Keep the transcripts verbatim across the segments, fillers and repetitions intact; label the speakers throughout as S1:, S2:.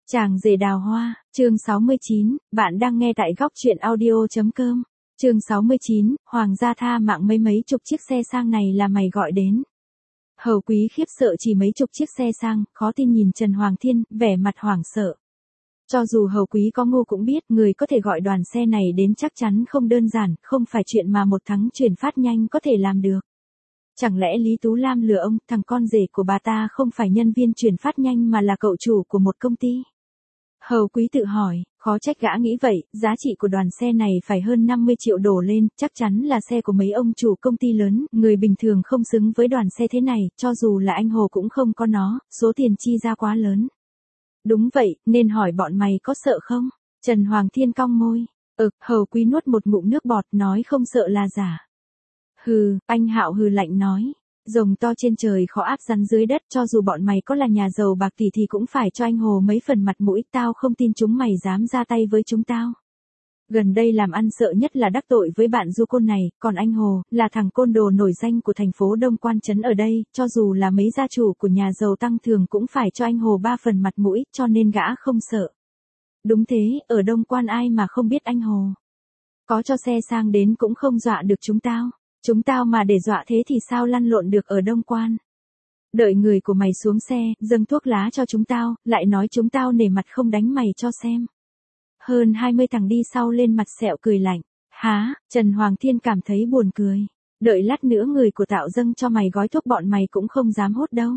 S1: Chàng rể đào hoa, chương sáu mươi chín, bạn đang nghe tại góc truyện audio.com. Chương sáu mươi chín, Hoàng gia tha mạng mấy mấy chục chiếc xe sang này là mày gọi đến. Hầu Quý khiếp sợ chỉ mấy chục chiếc xe sang, khó tin nhìn Trần Hoàng Thiên, vẻ mặt hoảng sợ. Cho dù Hầu Quý có ngu cũng biết người có thể gọi đoàn xe này đến chắc chắn không đơn giản, không phải chuyện mà một thắng chuyển phát nhanh có thể làm được. Chẳng lẽ Lý Tú Lam lừa ông, thằng con rể của bà ta không phải nhân viên chuyển phát nhanh mà là cậu chủ của một công ty? Hầu Quý tự hỏi, khó trách gã nghĩ vậy, giá trị của đoàn xe này phải hơn năm mươi triệu đổ lên, chắc chắn là xe của mấy ông chủ công ty lớn, người bình thường không xứng với đoàn xe thế này, cho dù là anh Hồ cũng không có nó, số tiền chi ra quá lớn. Đúng vậy, nên hỏi bọn mày có sợ không? Trần Hoàng Thiên cong môi. Ực, Hầu Quý nuốt một ngụm nước bọt nói không sợ là giả. Hừ, anh Hạo hừ lạnh nói. Rồng to trên trời khó áp rắn dưới đất, cho dù bọn mày có là nhà giàu bạc tỷ thì cũng phải cho anh Hồ mấy phần mặt mũi, tao không tin chúng mày dám ra tay với chúng tao. Gần đây làm ăn sợ nhất là đắc tội với bạn du côn này, còn anh Hồ, là thằng côn đồ nổi danh của thành phố Đông Quan Trấn ở đây, cho dù là mấy gia chủ của nhà giàu tăng thường cũng phải cho anh Hồ ba phần mặt mũi, cho nên gã không sợ. Đúng thế, ở Đông Quan ai mà không biết anh Hồ. Có cho xe sang đến cũng không dọa được chúng tao. Chúng tao mà để dọa thế thì sao lăn lộn được ở Đông Quan. Đợi người của mày xuống xe, dâng thuốc lá cho chúng tao, lại nói chúng tao nể mặt không đánh mày cho xem. Hơn hai mươi thằng đi sau lên mặt sẹo cười lạnh. Há, Trần Hoàng Thiên cảm thấy buồn cười. Đợi lát nữa người của tạo dâng cho mày gói thuốc bọn mày cũng không dám hốt đâu.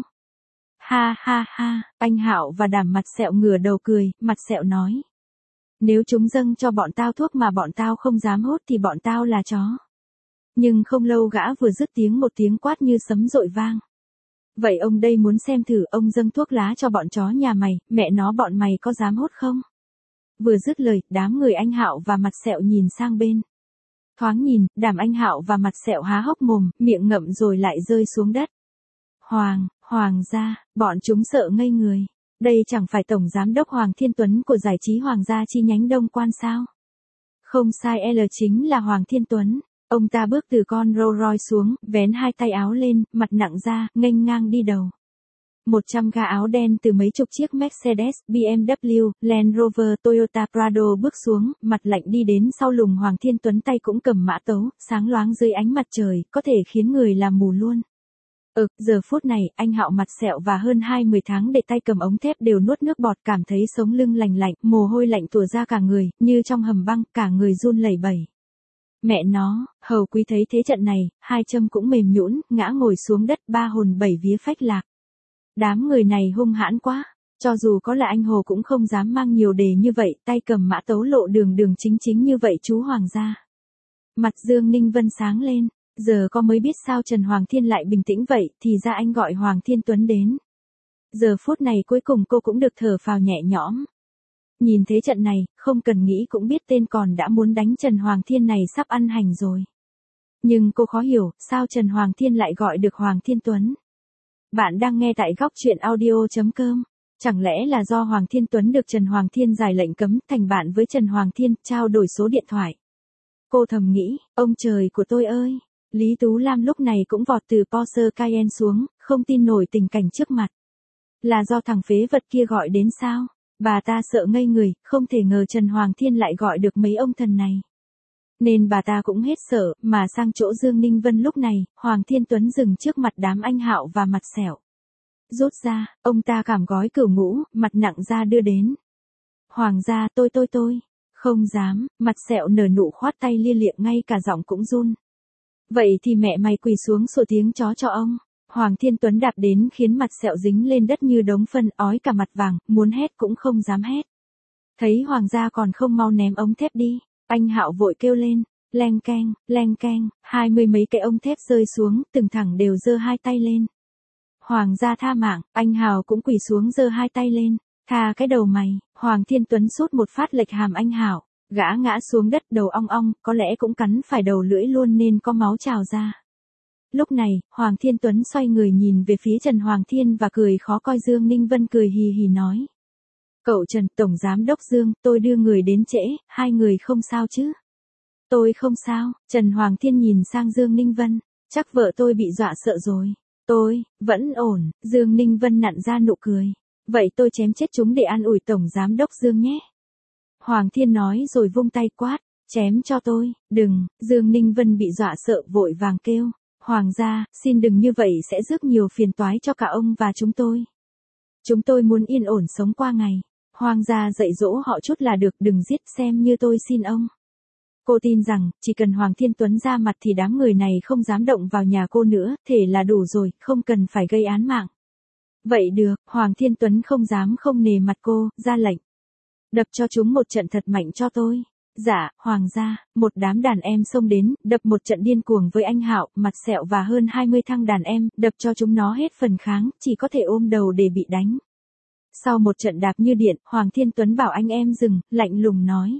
S1: Ha ha ha, anh Hạo và Đảm mặt sẹo ngửa đầu cười, mặt sẹo nói. Nếu chúng dâng cho bọn tao thuốc mà bọn tao không dám hốt thì bọn tao là chó. Nhưng không lâu gã vừa dứt tiếng một tiếng quát như sấm dội vang. Vậy ông đây muốn xem thử ông dâng thuốc lá cho bọn chó nhà mày, mẹ nó bọn mày có dám hốt không? Vừa dứt lời, đám người anh Hạo và mặt sẹo nhìn sang bên. Thoáng nhìn, Đảm anh Hạo và mặt sẹo há hốc mồm, miệng ngậm rồi lại rơi xuống đất. Hoàng, Hoàng gia, bọn chúng sợ ngây người. Đây chẳng phải Tổng Giám đốc Hoàng Thiên Tuấn của giải trí Hoàng gia chi nhánh Đông Quan sao? Không sai, L chính là Hoàng Thiên Tuấn. Ông ta bước từ con Rolls Royce xuống, vén hai tay áo lên, mặt nặng ra, nghênh ngang đi đầu. Một trăm ga áo đen từ mấy chục chiếc Mercedes, B M W, Land Rover, Toyota Prado bước xuống, mặt lạnh đi đến sau lùng Hoàng Thiên Tuấn, tay cũng cầm mã tấu, sáng loáng dưới ánh mặt trời, có thể khiến người làm mù luôn. Ừ, giờ phút này, anh Hạo mặt sẹo và hơn hai mươi tháng để tay cầm ống thép đều nuốt nước bọt, cảm thấy sống lưng lành lạnh, mồ hôi lạnh tùa ra cả người, như trong hầm băng, cả người run lẩy bẩy. Mẹ nó, Hầu Quý thấy thế trận này, hai châm cũng mềm nhũn, ngã ngồi xuống đất, ba hồn bảy vía phách lạc. Đám người này hung hãn quá, cho dù có là anh Hồ cũng không dám mang nhiều đề như vậy, tay cầm mã tấu lộ đường đường chính chính như vậy chú Hoàng gia. Mặt Dương Ninh Vân sáng lên, giờ có mới biết sao Trần Hoàng Thiên lại bình tĩnh vậy, thì ra anh gọi Hoàng Thiên Tuấn đến. Giờ phút này cuối cùng cô cũng được thở phào nhẹ nhõm. Nhìn thế trận này, không cần nghĩ cũng biết tên còn đã muốn đánh Trần Hoàng Thiên này sắp ăn hành rồi. Nhưng cô khó hiểu, sao Trần Hoàng Thiên lại gọi được Hoàng Thiên Tuấn? Bạn đang nghe tại góc truyện audio.com. Chẳng lẽ là do Hoàng Thiên Tuấn được Trần Hoàng Thiên giải lệnh cấm, thành bạn với Trần Hoàng Thiên, trao đổi số điện thoại? Cô thầm nghĩ, ông trời của tôi ơi! Lý Tú Lam lúc này cũng vọt từ Porsche Cayenne xuống, không tin nổi tình cảnh trước mặt. Là do thằng phế vật kia gọi đến sao? Bà ta sợ ngây người, không thể ngờ Trần Hoàng Thiên lại gọi được mấy ông thần này. Nên bà ta cũng hết sợ, mà sang chỗ Dương Ninh Vân lúc này, Hoàng Thiên Tuấn dừng trước mặt đám anh Hạo và mặt sẹo. Rút ra, ông ta cảm gói cửu ngũ, mặt nặng ra đưa đến. Hoàng gia, tôi tôi tôi, không dám, mặt sẹo nở nụ khoát tay lia lịa, ngay cả giọng cũng run. Vậy thì mẹ mày quỳ xuống sủa tiếng chó cho ông. Hoàng Thiên Tuấn đạp đến khiến mặt sẹo dính lên đất như đống phân, ói cả mặt vàng, muốn hét cũng không dám hét. Thấy Hoàng gia còn không mau ném ống thép đi, anh Hạo vội kêu lên, leng keng, leng keng, hai mươi mấy cái ống thép rơi xuống, từng thẳng đều giơ hai tay lên. Hoàng gia tha mạng, anh Hạo cũng quỳ xuống giơ hai tay lên, tha cái đầu mày. Hoàng Thiên Tuấn sút một phát lệch hàm anh Hạo, gã ngã xuống đất đầu ong ong, có lẽ cũng cắn phải đầu lưỡi luôn nên có máu trào ra. Lúc này, Hoàng Thiên Tuấn xoay người nhìn về phía Trần Hoàng Thiên và cười khó coi. Dương Ninh Vân cười hì hì nói. Cậu Trần, Tổng Giám đốc Dương, tôi đưa người đến trễ, hai người không sao chứ? Tôi không sao. Trần Hoàng Thiên nhìn sang Dương Ninh Vân, chắc vợ tôi bị dọa sợ rồi. Tôi, vẫn ổn. Dương Ninh Vân nặn ra nụ cười. Vậy tôi chém chết chúng để an ủi Tổng Giám đốc Dương nhé. Hoàng Thiên nói rồi vung tay quát, chém cho tôi, đừng, Dương Ninh Vân bị dọa sợ vội vàng kêu, Hoàng gia, xin đừng như vậy sẽ rước nhiều phiền toái cho cả ông và chúng tôi. Chúng tôi muốn yên ổn sống qua ngày. Hoàng gia dạy dỗ họ chút là được, đừng giết, xem như tôi xin ông. Cô tin rằng, chỉ cần Hoàng Thiên Tuấn ra mặt thì đám người này không dám động vào nhà cô nữa, thể là đủ rồi, không cần phải gây án mạng. Vậy được, Hoàng Thiên Tuấn không dám không nề mặt cô, ra lệnh. Đập cho chúng một trận thật mạnh cho tôi. Dạ, Hoàng gia, một đám đàn em xông đến, đập một trận điên cuồng với anh Hạo, mặt sẹo và hơn hai mươi thằng đàn em, đập cho chúng nó hết phần kháng, chỉ có thể ôm đầu để bị đánh. Sau một trận đạp như điện, Hoàng Thiên Tuấn bảo anh em dừng, lạnh lùng nói.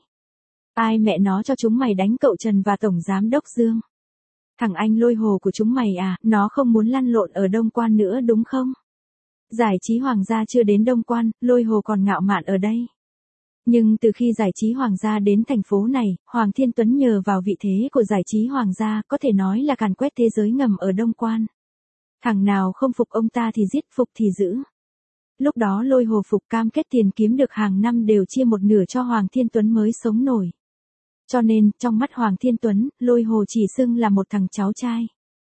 S1: Ai mẹ nó cho chúng mày đánh cậu Trần và Tổng Giám đốc Dương? Thằng anh Lôi Hồ của chúng mày à, nó không muốn lăn lộn ở Đông Quan nữa đúng không? Giải trí Hoàng gia chưa đến Đông Quan, Lôi Hồ còn ngạo mạn ở đây. Nhưng từ khi giải trí Hoàng gia đến thành phố này, Hoàng Thiên Tuấn nhờ vào vị thế của giải trí Hoàng gia có thể nói là càn quét thế giới ngầm ở Đông Quan. Thằng nào không phục ông ta thì giết, phục thì giữ. Lúc đó Lôi Hồ phục cam kết tiền kiếm được hàng năm đều chia một nửa cho Hoàng Thiên Tuấn mới sống nổi. Cho nên, trong mắt Hoàng Thiên Tuấn, Lôi Hồ chỉ xưng là một thằng cháu trai.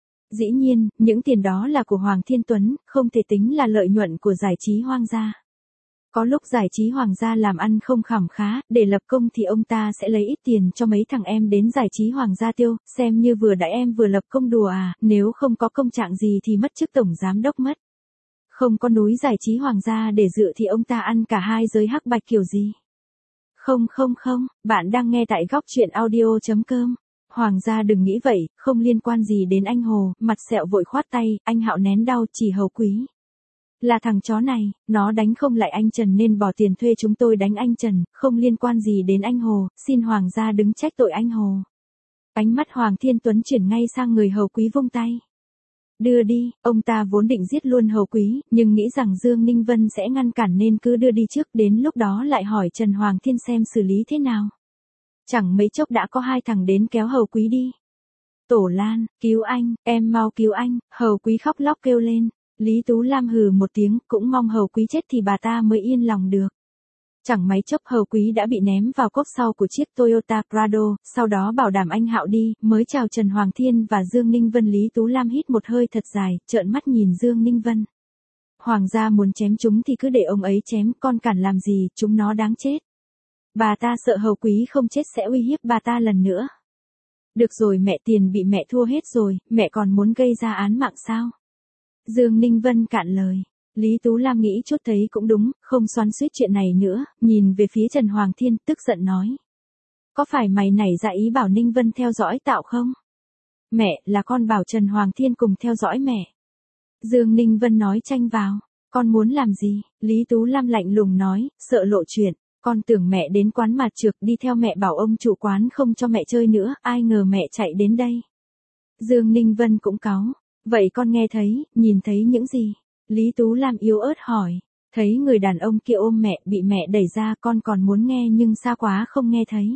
S1: Dĩ nhiên, những tiền đó là của Hoàng Thiên Tuấn, không thể tính là lợi nhuận của giải trí Hoàng gia. Có lúc giải trí Hoàng gia làm ăn không khẩm khá, để lập công thì ông ta sẽ lấy ít tiền cho mấy thằng em đến giải trí Hoàng gia tiêu, xem như vừa đãi em vừa lập công đùa à, nếu không có công trạng gì thì mất chức Tổng Giám đốc mất. Không có núi giải trí Hoàng gia để dựa thì ông ta ăn cả hai giới hắc bạch kiểu gì. Không không không, bạn đang nghe tại góc truyện audio chấm com. Hoàng gia đừng nghĩ vậy, không liên quan gì đến anh Hồ, mặt sẹo vội khoát tay, anh Hạo nén đau, chỉ Hầu Quý. Là thằng chó này, nó đánh không lại anh Trần nên bỏ tiền thuê chúng tôi đánh anh Trần, không liên quan gì đến anh Hồ, xin Hoàng gia đứng trách tội anh Hồ. Ánh mắt Hoàng Thiên Tuấn chuyển ngay sang người Hầu Quý vung tay. Đưa đi, ông ta vốn định giết luôn Hầu Quý, nhưng nghĩ rằng Dương Ninh Vân sẽ ngăn cản nên cứ đưa đi trước, đến lúc đó lại hỏi Trần Hoàng Thiên xem xử lý thế nào. Chẳng mấy chốc đã có hai thằng đến kéo Hầu Quý đi. Tổ Lan, cứu anh, em mau cứu anh, Hầu Quý khóc lóc kêu lên. Lý Tú Lam hừ một tiếng, cũng mong Hầu Quý chết thì bà ta mới yên lòng được. Chẳng mấy chốc Hầu Quý đã bị ném vào cốp sau của chiếc Toyota Prado, sau đó bảo đảm anh Hạo đi, mới chào Trần Hoàng Thiên và Dương Ninh Vân. Lý Tú Lam hít một hơi thật dài, trợn mắt nhìn Dương Ninh Vân. Hoàng gia muốn chém chúng thì cứ để ông ấy chém, con cản làm gì, chúng nó đáng chết. Bà ta sợ Hầu Quý không chết sẽ uy hiếp bà ta lần nữa. Được rồi, mẹ, tiền bị mẹ thua hết rồi, mẹ còn muốn gây ra án mạng sao? Dương Ninh Vân cạn lời. Lý Tú Lam nghĩ chút thấy cũng đúng, không xoắn xuýt chuyện này nữa, nhìn về phía Trần Hoàng Thiên, tức giận nói. Có phải mày nảy ra ý bảo Ninh Vân theo dõi Tạo không? Mẹ, là con bảo Trần Hoàng Thiên cùng theo dõi mẹ. Dương Ninh Vân nói tranh vào. Con muốn làm gì? Lý Tú Lam lạnh lùng nói, sợ lộ chuyện. Con tưởng mẹ đến quán mà trược đi theo mẹ bảo ông chủ quán không cho mẹ chơi nữa, ai ngờ mẹ chạy đến đây. Dương Ninh Vân cũng cáu. Vậy con nghe thấy, nhìn thấy những gì? Lý Tú Lam yếu ớt hỏi. Thấy người đàn ông kia ôm mẹ, bị mẹ đẩy ra, con còn muốn nghe nhưng xa quá không nghe thấy.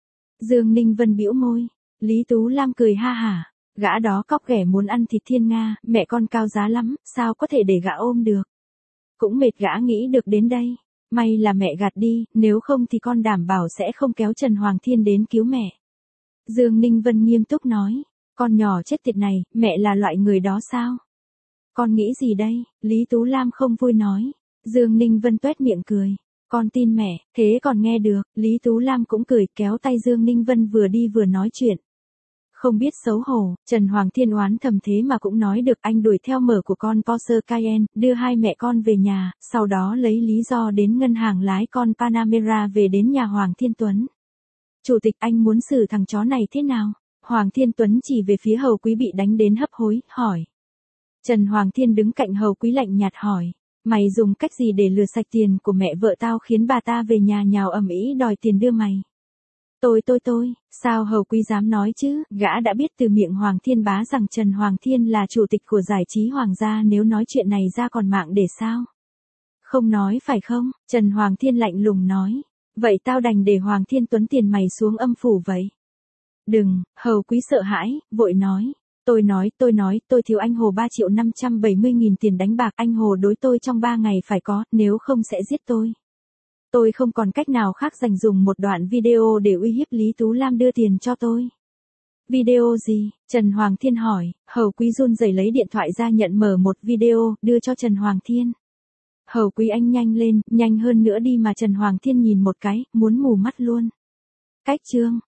S1: Dương Ninh Vân bĩu môi. Lý Tú Lam cười ha hả. Gã đó cóc ghẻ muốn ăn thịt thiên nga, mẹ con cao giá lắm, sao có thể để gã ôm được. Cũng mệt gã nghĩ được đến đây. May là mẹ gạt đi, nếu không thì con đảm bảo sẽ không kéo Trần Hoàng Thiên đến cứu mẹ. Dương Ninh Vân nghiêm túc nói. Con nhỏ chết tiệt này, mẹ là loại người đó sao? Con nghĩ gì đây? Lý Tú Lam không vui nói. Dương Ninh Vân tuét miệng cười. Con tin mẹ, thế còn nghe được. Lý Tú Lam cũng cười, kéo tay Dương Ninh Vân vừa đi vừa nói chuyện. Không biết xấu hổ, Trần Hoàng Thiên oán thầm thế mà cũng nói được. Anh đuổi theo mở của con Porsche Cayenne, đưa hai mẹ con về nhà, sau đó lấy lý do đến ngân hàng lái con Panamera về đến nhà Hoàng Thiên Tuấn. Chủ tịch, anh muốn xử thằng chó này thế nào? Hoàng Thiên Tuấn chỉ về phía Hầu Quý bị đánh đến hấp hối, hỏi. Trần Hoàng Thiên đứng cạnh Hầu Quý lạnh nhạt hỏi. Mày dùng cách gì để lừa sạch tiền của mẹ vợ tao khiến bà ta về nhà nhào ầm ĩ đòi tiền đưa mày? Tôi tôi tôi, sao Hầu Quý dám nói chứ? Gã đã biết từ miệng Hoàng Thiên Bá rằng Trần Hoàng Thiên là chủ tịch của giải trí Hoàng gia, nếu nói chuyện này ra còn mạng để sao? Không nói phải không? Trần Hoàng Thiên lạnh lùng nói. Vậy tao đành để Hoàng Thiên Tuấn tiền mày xuống âm phủ vậy. Đừng, Hầu Quý sợ hãi, vội nói. Tôi nói, tôi nói, tôi thiếu anh Hồ ba triệu năm trăm bảy mươi nghìn tiền đánh bạc, anh Hồ đối tôi trong ba ngày phải có, nếu không sẽ giết tôi. Tôi không còn cách nào khác dành dùng một đoạn video để uy hiếp Lý Tú Lam đưa tiền cho tôi. Video gì? Trần Hoàng Thiên hỏi, Hầu Quý run rẩy lấy điện thoại ra nhận mở một video, đưa cho Trần Hoàng Thiên. Hầu Quý anh nhanh lên, nhanh hơn nữa đi mà Trần Hoàng Thiên nhìn một cái, muốn mù mắt luôn. Cách chương.